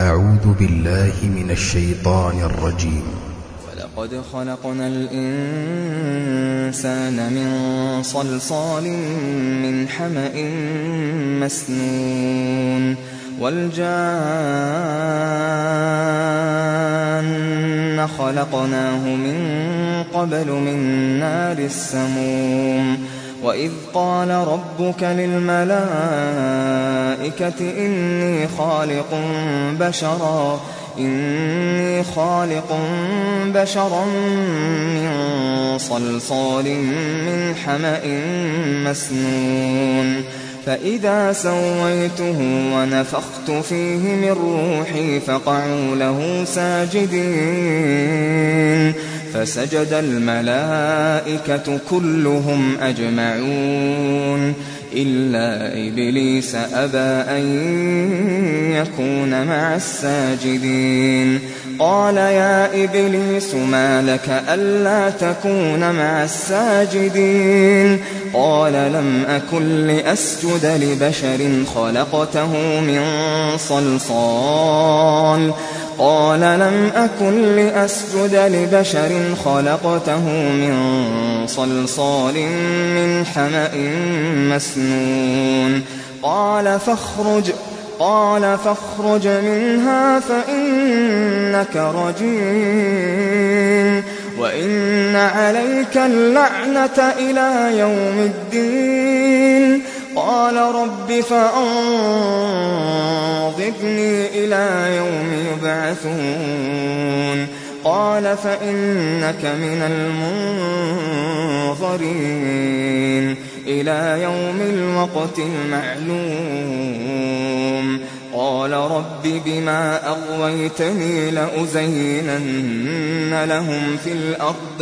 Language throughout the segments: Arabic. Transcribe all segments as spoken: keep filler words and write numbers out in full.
أعوذ بالله من الشيطان الرجيم. ولقد خلقنا الإنسان من صلصال من حمأ مسنون والجان خلقناه من قبل من نار السموم وإذ قال ربك للملائكة إني خالق بشرا إني خالق بشرا من صلصال من حمأ مسنون فإذا سويته ونفخت فيه من روحي فقعوا له ساجدين فسجد الملائكة كلهم أجمعون إلا إبليس أبى أن يكون مع الساجدين قال يا إبليس ما لك ألا تكون مع الساجدين قال لم أكن لأسجد لبشر خلقته من صلصال قال لم أكن لأسجد لبشر خلقته من صلصال من حمأ مسنون قال فاخرج قال فاخرج منها فإنك رجيم وإن عليك اللعنة إلى يوم الدين قال رب فأنظرني إلى يوم يبعثون قال فإنك من المنظرين إلى يوم الوقت المعلوم قال رب بما أغويتني لأزينن لهم في الأرض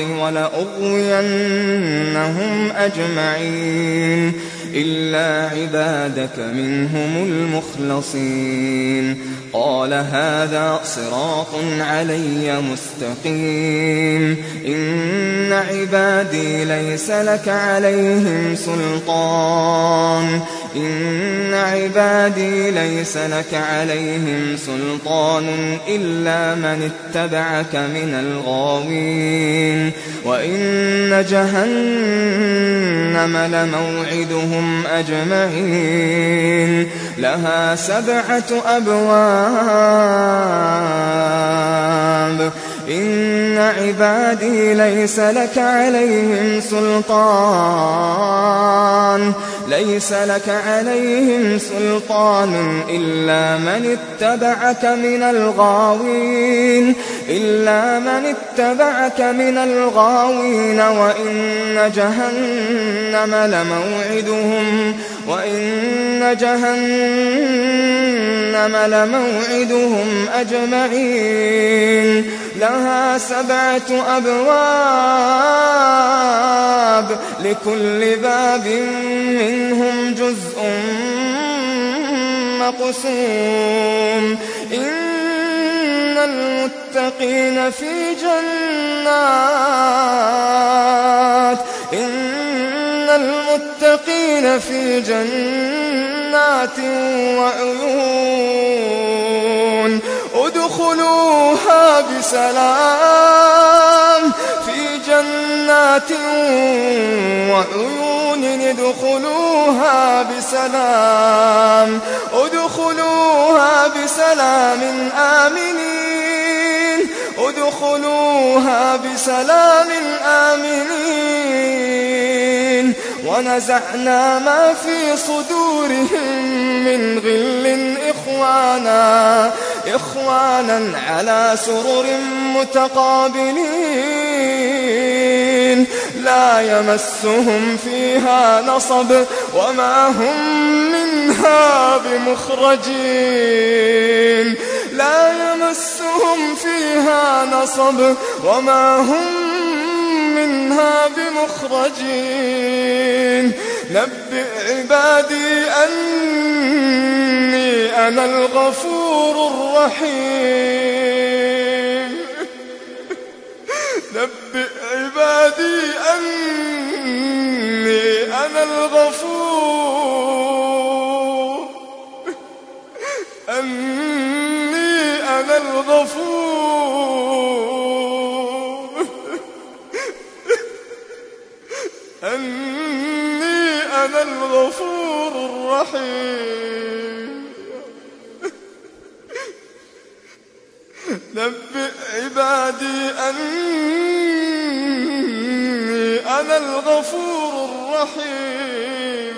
ولأغوينهم أجمعين إلا عبادك منهم المخلصين قال هذا صراط علي مستقيم إن عبادي ليس لك عليهم سلطان إن عبادي ليس لك عليهم سلطان إلا من اتبعك من الغاوين وإن جهنم لموعدهم أجمعين لها سبعة أبواب إن عبادي ليس لك عليهم سلطان ليس لك عليهم سلطان إلا من اتبعك من الغاوين إلا من اتبعك من الغاوين وإن جهنم لموعدهم وإن جهنم لموعدهم أجمعين لها سبعة أبواب لكل باب منهم جزء مقسوم إن المتقين في جنات إن المتقين في جنات وعيون ادخلوها بسلام في جنات وعيون ادخلوها بسلام ادخلوها بسلام آمنين ادخلوها بسلام آمنين ونزعنا ما في صدورهم من غل إخوانا إخوانا على سرر متقابلين لا يمسهم فيها نصب وما هم منها بمخرجين لا يمسهم فيها نصب وما هم منها بمخرجين نبئ عبادي أني أنا الغفور الرحيم نبئ عبادي أني أنا الغفور أني أنا الغفور أني أنا الغفور الرحيم نبئ عبادي أني أنا الغفور الرحيم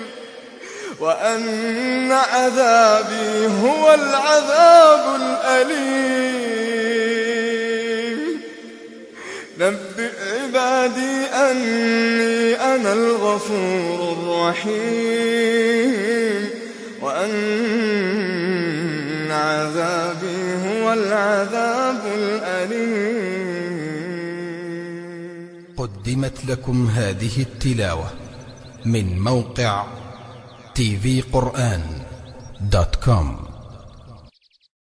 وأن عذابي هو العذاب الأليم نبئ عبادي أني أنا الغفور الرحيم وأن عذابي هو العذاب الأليم. قدمت لكم هذه التلاوة من موقع تي في قرآن دوت كوم.